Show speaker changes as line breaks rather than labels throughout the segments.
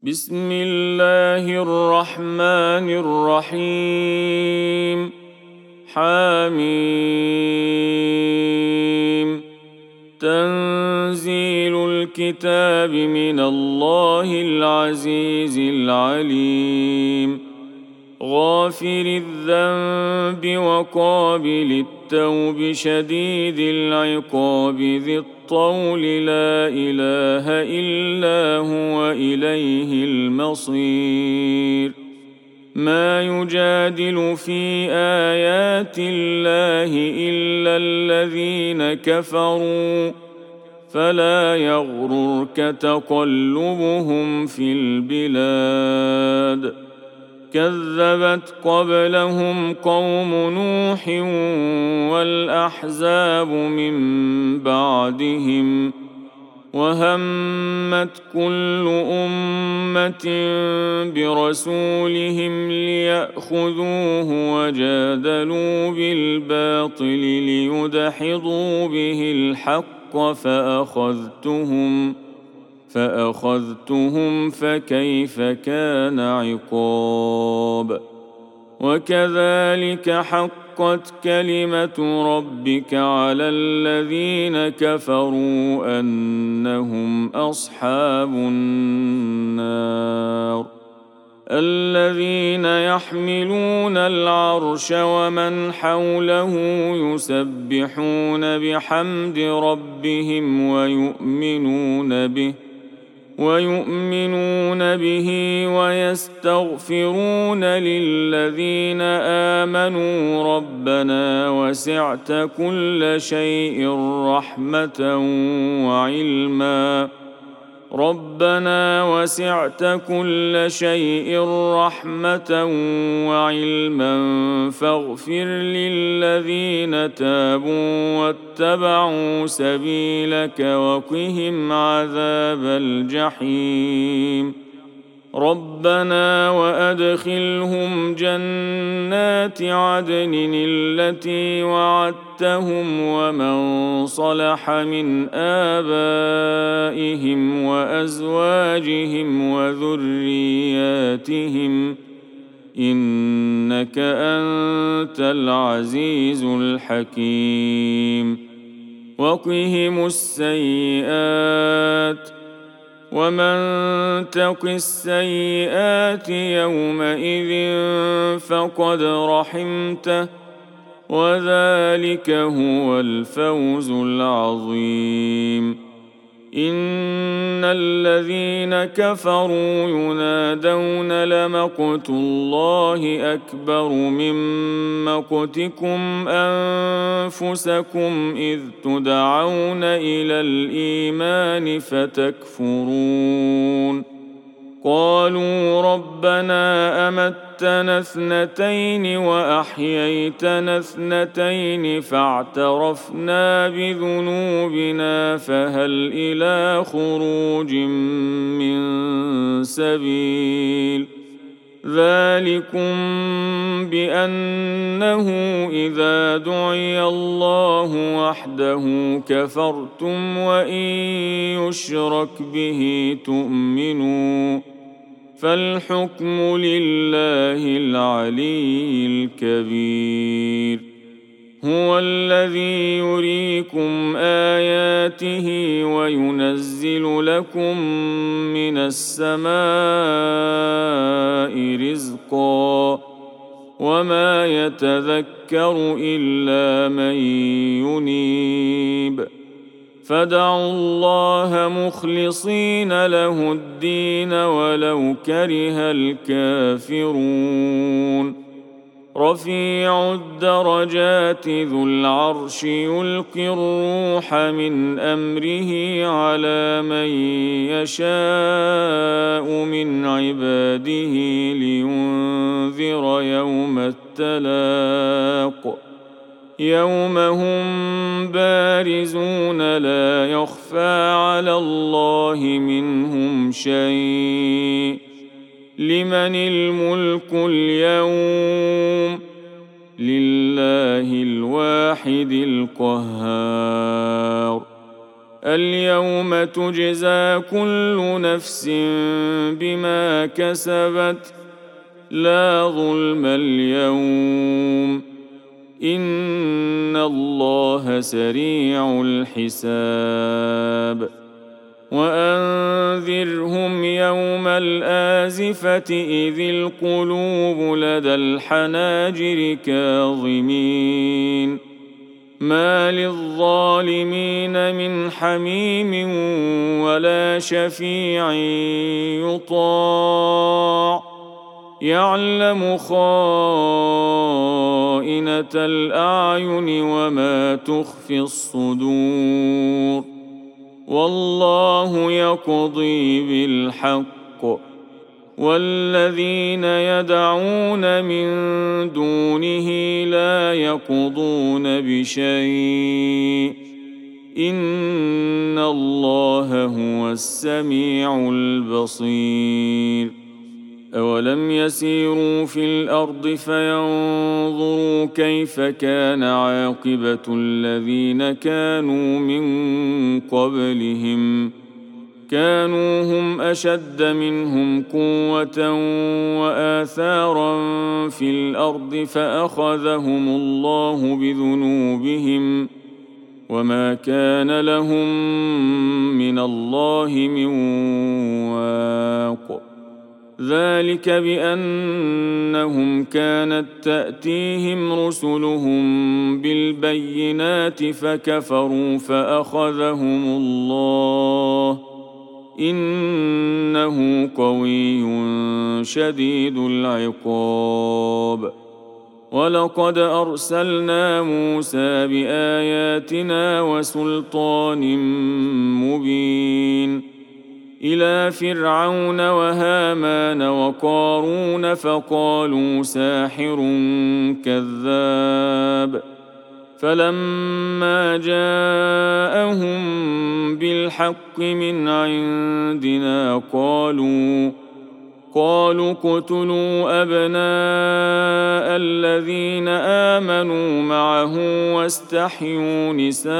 بسم الله الرحمن الرحيم. حميم. تنزيل الكتاب من الله العزيز العليم. غافر الذنب وقابل التوب شديد العقاب ذي الطول لا إله إلا هو إليه المصير. ما يجادل في آيات الله إلا الذين كفروا فلا يغررك تقلبهم في البلاد. كذبت قبلهم قوم نوح والأحزاب من بعدهم وهمت كل أمة برسولهم ليأخذوه وجادلوا بالباطل ليدحضوا به الحق فأخذتهم فكيف كان عقاب. وكذلك حقت كلمة ربك على الذين كفروا أنهم أصحاب النار. الذين يحملون العرش ومن حوله يسبحون بحمد ربهم ويؤمنون به ويستغفرون للذين آمنوا ربنا وسعت كل شيء رحمة وعلما فاغفر للذين تابوا واتبعوا سبيلك وقهم عذاب الجحيم. ربنا وأدخلهم جنات عدن التي وعدتهم ومن صلح من آبائهم وأزواجهم وذرياتهم إنك أنت العزيز الحكيم. وقهم السيئات ومن تق السيئات يومئذ فقد رحمته وذلك هو الفوز العظيم. إن الذين كفروا ينادون لمقت الله أكبر من مقتكم أنفسكم إذ تدعون إلى الإيمان فتكفرون. قالوا ربنا أمتنا اثنتين وأحييتنا اثنتين فاعترفنا بذنوبنا فهل إلى خروج من سبيل. ذلكم بأنه إذا دعي الله وحده كفرتم وإن يشرك به تؤمنوا فالحكم لله العلي الكبير. هو الذي يريكم آياته وينزل لكم من السماء رزقا وما يتذكر إلا من ينيب. فادعوا الله مخلصين له الدين ولو كره الكافرون. رفيع الدرجات ذو العرش يلقي الروح من أمره على من يشاء من عباده لينذر يوم التلاق. يوم هم بارزون لا يخفى على الله منهم شيء. لمن الملك اليوم؟ لله الواحد القهار. اليوم تجزى كل نفس بما كسبت لا ظلم اليوم إن الله سريع الحساب وأنذرهم يوم الآزفة إذ القلوب لدى الحناجر كاظمين ما للظالمين من حميم ولا شفيع يطاع يعلم خائنة الأعين وما تخفي الصدور والله يقضي بالحق والذين يدعون من دونه لا يقضون بشيء إن الله هو السميع البصير أولم يسيروا في الأرض فينظروا كيف كان عاقبة الذين كانوا من قبلهم كانوا هم أشد منهم قوة وآثارا في الأرض فأخذهم الله بذنوبهم وما كان لهم من الله من واق ذلك بأنهم كانت تأتيهم رسلهم بالبينات فكفروا فأخذهم الله إنه قوي شديد العقاب ولقد أرسلنا موسى بآياتنا وسلطان مبين إلى فرعون وهامان وقارون فقالوا ساحر كذاب فلما جاءهم بالحق من عندنا قالوا اقتلوا أبناء الذين آمنوا معه واستحيوا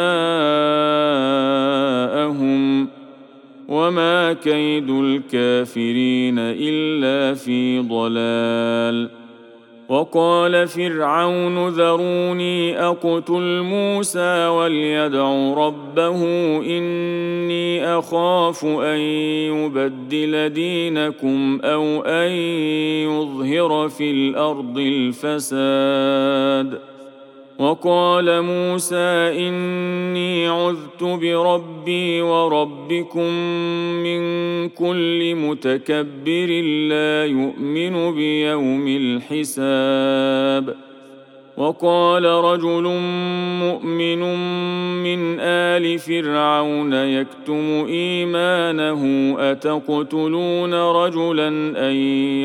نساءهم وما كيد الكافرين إلا في ضلال وقال فرعون ذروني أقتل موسى وليدع ربه إني أخاف أن يبدل دينكم أو أن يظهر في الأرض الفساد وقال موسى إني عذت بربي وربكم من كل متكبر لا يؤمن بيوم الحساب وقال رجل مؤمن من آل فرعون يكتم إيمانه أتقتلون رجلا أن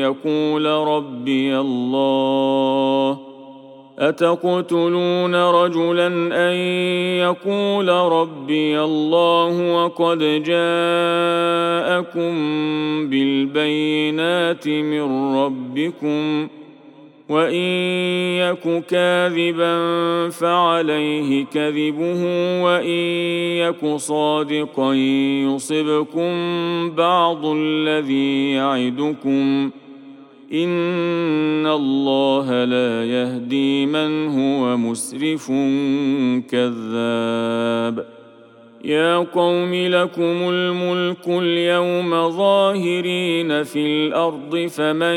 يقول ربي الله وقد جاءكم بالبينات من ربكم وإن يك كاذبا فعليه كذبه وإن يك صادقا يصبكم بعض الذي يعدكم إن الله لا يهدي من هو مسرف كذاب يا قوم لكم الملك اليوم ظاهرين في الأرض فمن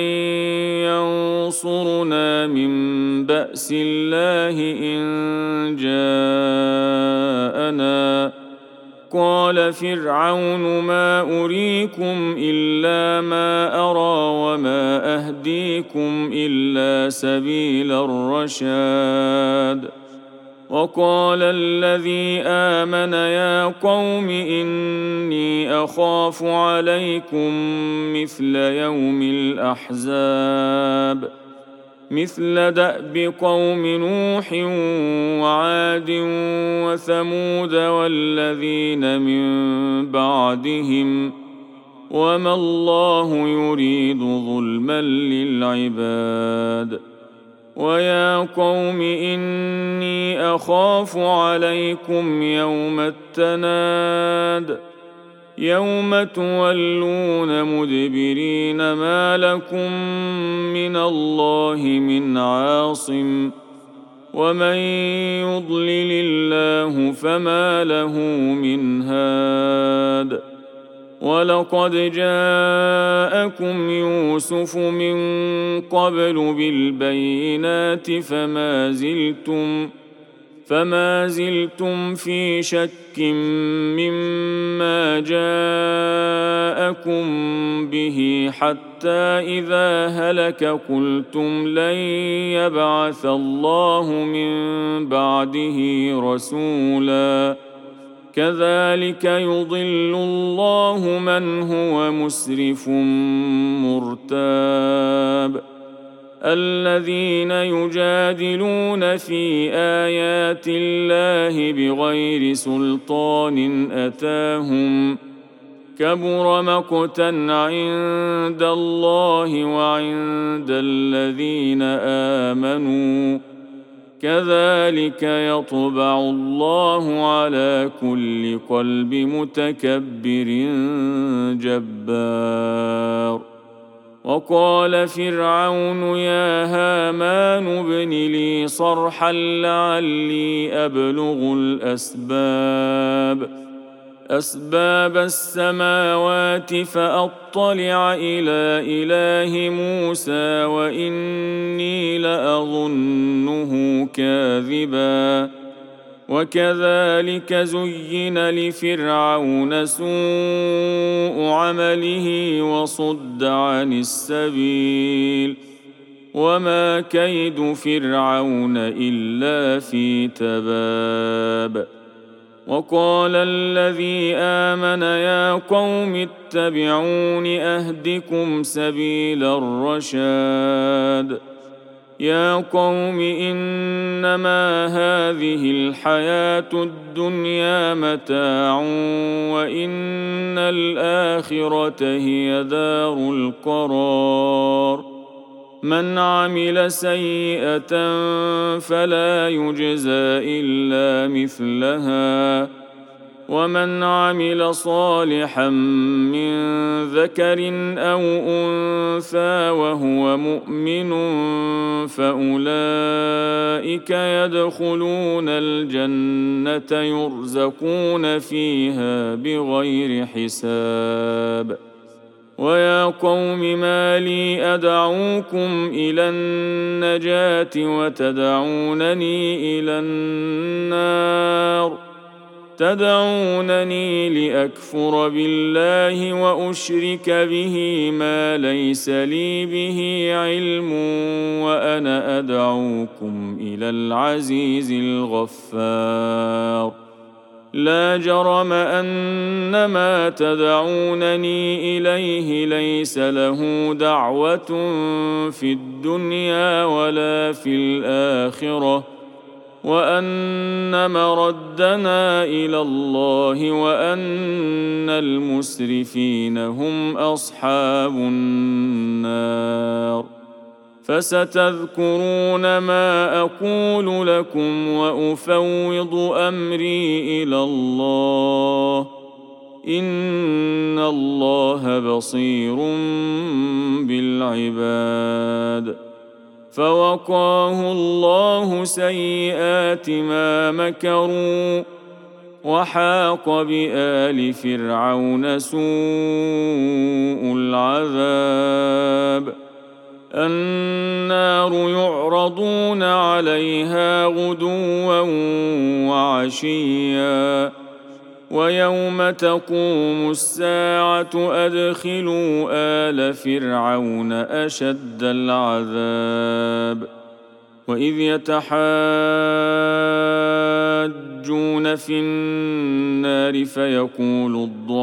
ينصرنا من بأس الله إن جاءنا قال فرعون ما أريكم إلا ما أرى وما أهديكم إلا سبيل الرشاد وقال الذي آمن يا قوم إني أخاف عليكم مثل يوم الأحزاب مثل دأب قوم نوح وعاد وثمود والذين من بعدهم وما الله يريد ظلما للعباد ويا قوم إني أخاف عليكم يوم التناد يوم تولون مدبرين ما لكم من الله من عاصم ومن يضلل الله فما له من هاد ولقد جاءكم يوسف من قبل بالبينات فما زلتم في شك مما جاءكم به حتى إذا هلك قلتم لن يبعث الله من بعده رسولا كذلك يضل الله من هو مسرف مرتاب الذين يجادلون في آيات الله بغير سلطان أتاهم كبر مقتا عند الله وعند الذين آمنوا كذلك يطبع الله على كل قلب متكبر جبار وقال فرعون يا هامان ابن لي صرحا لعلي أبلغ أسباب السماوات فأطلع إلى إله موسى وإني لأظنه كاذبا وكذلك زين لفرعون سوء عمله وصد عن السبيل وما كيد فرعون إلا في تباب وقال الذي آمن يا قوم اتبعون أهدكم سبيل الرشاد يا قوم إنما هذه الحياة الدنيا متاع وإن الآخرة هي دار القرار من عمل سيئة فلا يجزى إلا مثلها ومن عمل صالحا من ذكر أو أنثى وهو مؤمن فأولئك يدخلون الجنة يرزقون فيها بغير حساب ويا قوم ما لي أدعوكم إلى النجاة وتدعونني إلى النار تدعونني لأكفر بالله وأشرك به ما ليس لي به علم وأنا أدعوكم إلى العزيز الغفار لا جرم أن ما تدعونني إليه ليس له دعوة في الدنيا ولا في الآخرة وأن مردنا إلى الله وأن المسرفين هم أصحاب النار فستذكرون ما أقول لكم وأفوض أمري إلى الله إن الله بصير بالعباد فوقاه الله سيئات ما مكروا وحاق بآل فرعون سوء العذاب النار يعرضون عليها غدوا وعشيا ويوم تقوم الساعة أدخلوا آل فرعون أشد العذاب وإذ يتحاجون في النار فيقول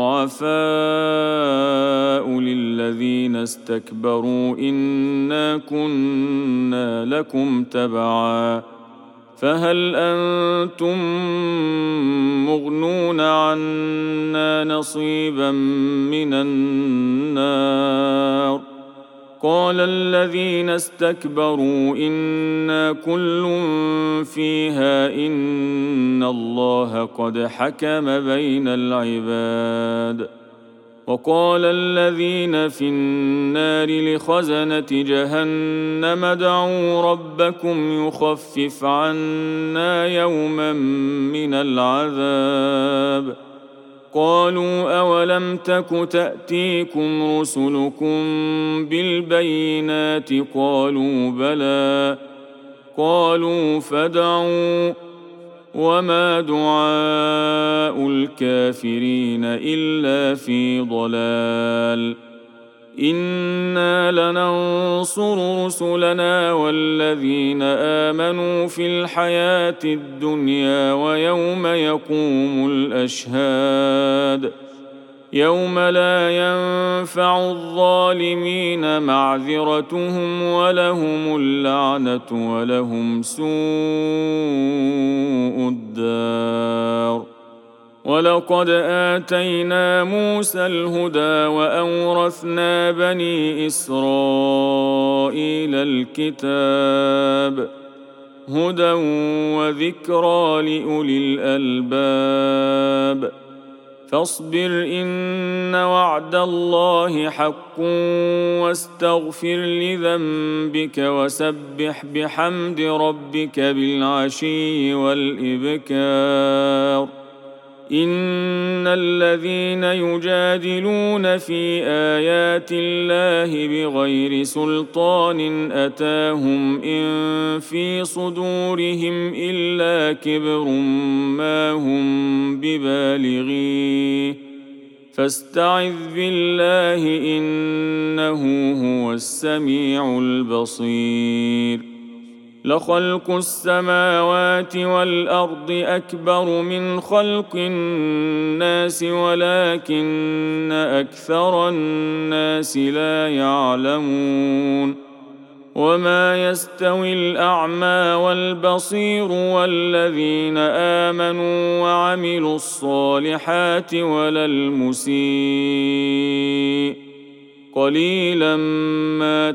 الضعفاء للذين استكبروا إنا كنا لكم تبعا فهل أنتم مغنون عنا نصيبا من النار قال الذين استكبروا إنا كل فيها إن الله قد حكم بين العباد. وقال الذين في النار لخزنة جهنم ادعوا ربكم يخفف عنا يوما من العذاب. قالوا أولم تك تأتيكم رسلكم بالبينات قالوا بلى. قالوا فادعوا وما دعاء الكافرين إلا في ضلال. إنا لننصر رسلنا والذين آمنوا في الحياة الدنيا ويوم يقوم الأشهاد يوم لا ينفع الظالمين معذرتهم ولهم اللعنة ولهم سوء الدار. ولقد آتينا موسى الهدى وأورثنا بني إسرائيل الكتاب هدى وذكرى لأولي الألباب. فاصبر إن وعد الله حق واستغفر لذنبك وسبح بحمد ربك بالعشي والإبكار. إن الذين يجادلون في آيات الله بغير سلطان أتاهم إن في صدورهم إلا كبر ما هم ببالغيه فاستعذ بالله إنه هو السميع البصير. لخلق السماوات والأرض أكبر من خلق الناس ولكن أكثر الناس لا يعلمون. وما يستوي الأعمى والبصير والذين آمنوا وعملوا الصالحات ولا المسيء قليلا ما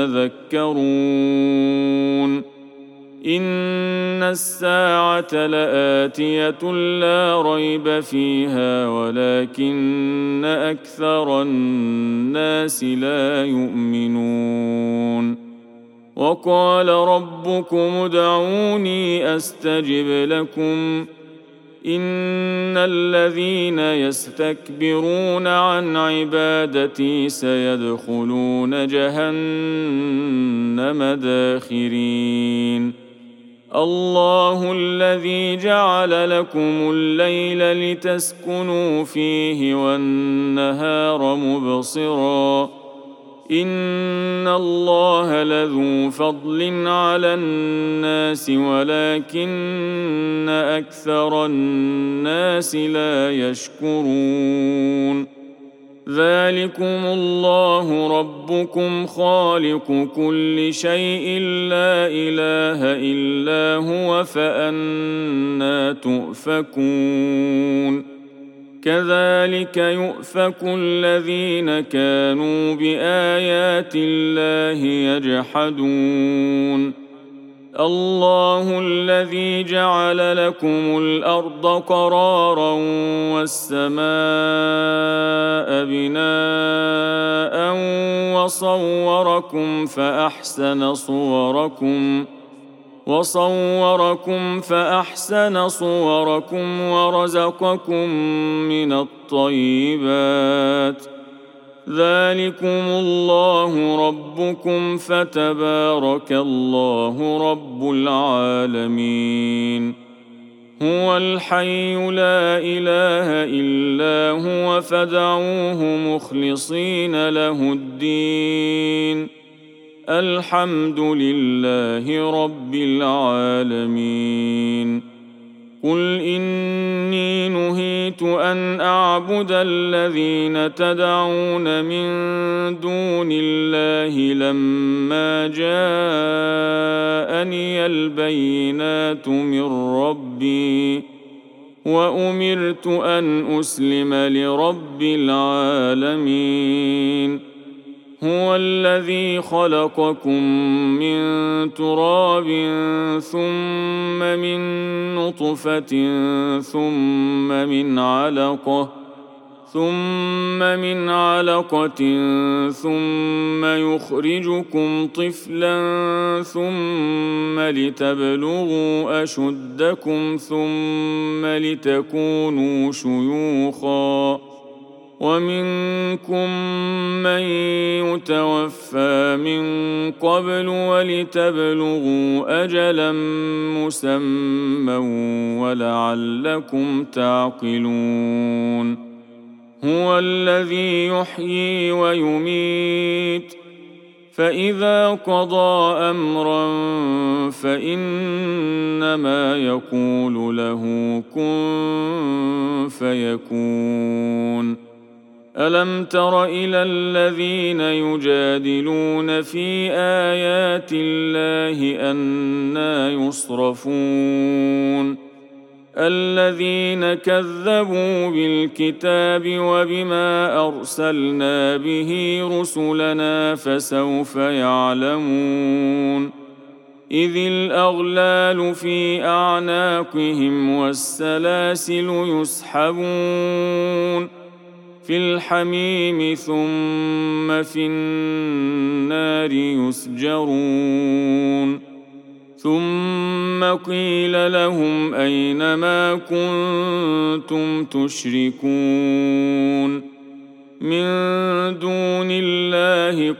تتذكرون. إن الساعة لآتية لا ريب فيها ولكن أكثر الناس لا يؤمنون. وقال ربكم ادعوني أستجب لكم إن الذين يستكبرون عن عبادتي سيدخلون جهنم داخرين. الله الذي جعل لكم الليل لتسكنوا فيه والنهار مبصرا إن الله لذو فضل على الناس ولكن أكثر الناس لا يشكرون. ذلكم الله ربكم خالق كل شيء لا إله إلا هو فأنى تؤفكون. كذلك يؤفك الذين كانوا بآيات الله يجحدون. الله الذي جعل لكم الأرض قرارا والسماء بناء وصوركم فأحسن صوركم ورزقكم من الطيبات. ذلكم الله ربكم فتبارك الله رب العالمين. هو الحي لا إله إلا هو فادعوه مخلصين له الدين الحمد لله رب العالمين. قل إني نهيت أن أعبد الذين تدعون من دون الله لما جاءني البينات من ربي وأمرت أن أسلم لرب العالمين. هو الذي خلقكم من تراب ثم من نطفة ثم من علقة ثم يخرجكم طفلا ثم لتبلغوا أشدكم ثم لتكونوا شيوخا ومنكم من يتوفى من قبل ولتبلغوا أجلا مسمى ولعلكم تعقلون هو الذي يحيي ويميت فإذا قضى أمرا فإنما يقول له كن فيكون ألم تر إلى الذين يجادلون في آيات الله أنى يصرفون الذين كذبوا بالكتاب وبما أرسلنا به رسلنا فسوف يعلمون إذ الأغلال في أعناقهم والسلاسل يسحبون في الحميم ثم في النار يسجرون ثم قيل لهم أين ما كنتم تشركون من دون الله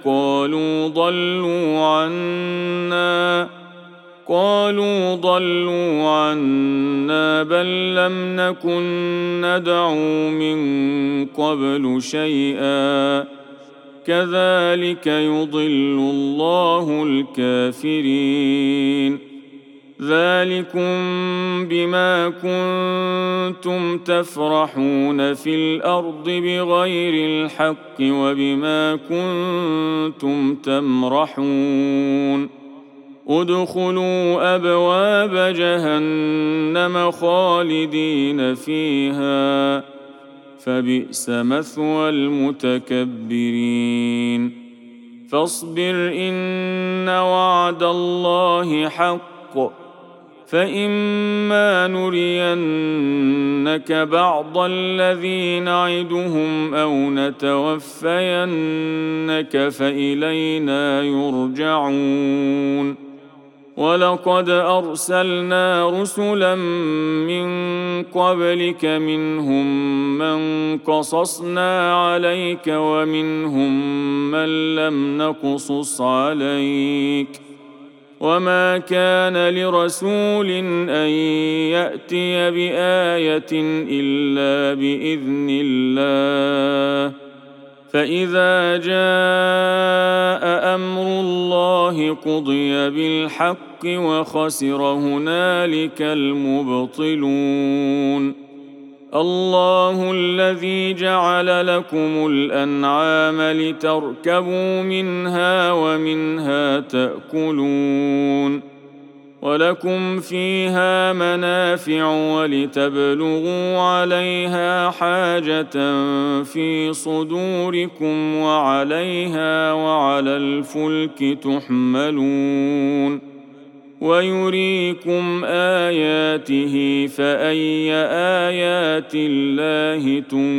قالوا ضلوا عنا بل لم نكن ندعو من قبل شيئا كذلك يضل الله الكافرين ذلكم بما كنتم تفرحون في الأرض بغير الحق وبما كنتم تمرحون ادخلوا أبواب جهنم خالدين فيها فبئس مثوى المتكبرين فاصبر إن وعد الله حق فإما نرينك بعض الذي نعدهم أو نتوفينك فإلينا يرجعون ولقد أرسلنا رسلا من قبلك منهم من قصصنا عليك ومنهم من لم نقصص عليك وما كان لرسول أن يأتي بآية إلا بإذن الله فإذا جاء أمر الله قضي بالحق وخسر هنالك المبطلون الله الذي جعل لكم الأنعام لتركبوا منها ومنها تأكلون ولكم فيها منافع ولتبلغوا عليها حاجة في صدوركم وعليها وعلى الفلك تحملون ويريكم آياته فأي آيات الله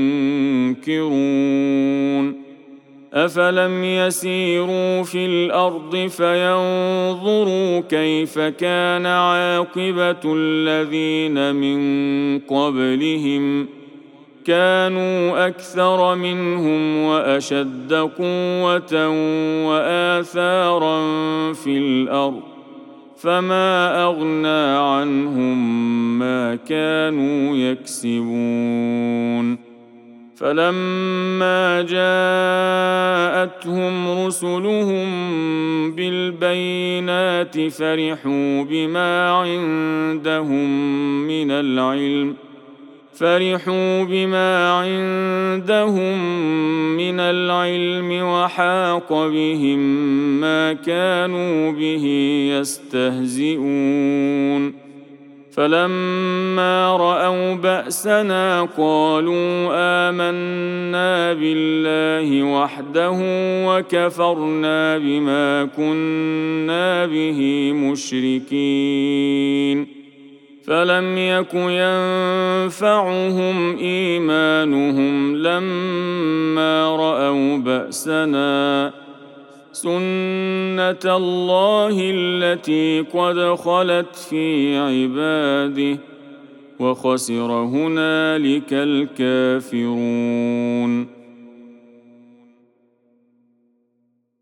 تنكرون أفلم يسيروا في الأرض فينظروا كيف كان عاقبة الذين من قبلهم كانوا أكثر منهم وأشد قوة وآثارا في الأرض فما أغنى عنهم ما كانوا يكسبون فلما جاءتهم رسلهم بالبينات فرحوا بما عندهم من العلم وحاق بهم ما كانوا به يستهزئون فلما رأوا بأسنا قالوا آمنا بالله وحده وكفرنا بما كنا به مشركين فلم يك ينفعهم إيمانهم لما رأوا بأسنا سنة الله التي قد خلت في عباده وخسر هنالك الكافرون.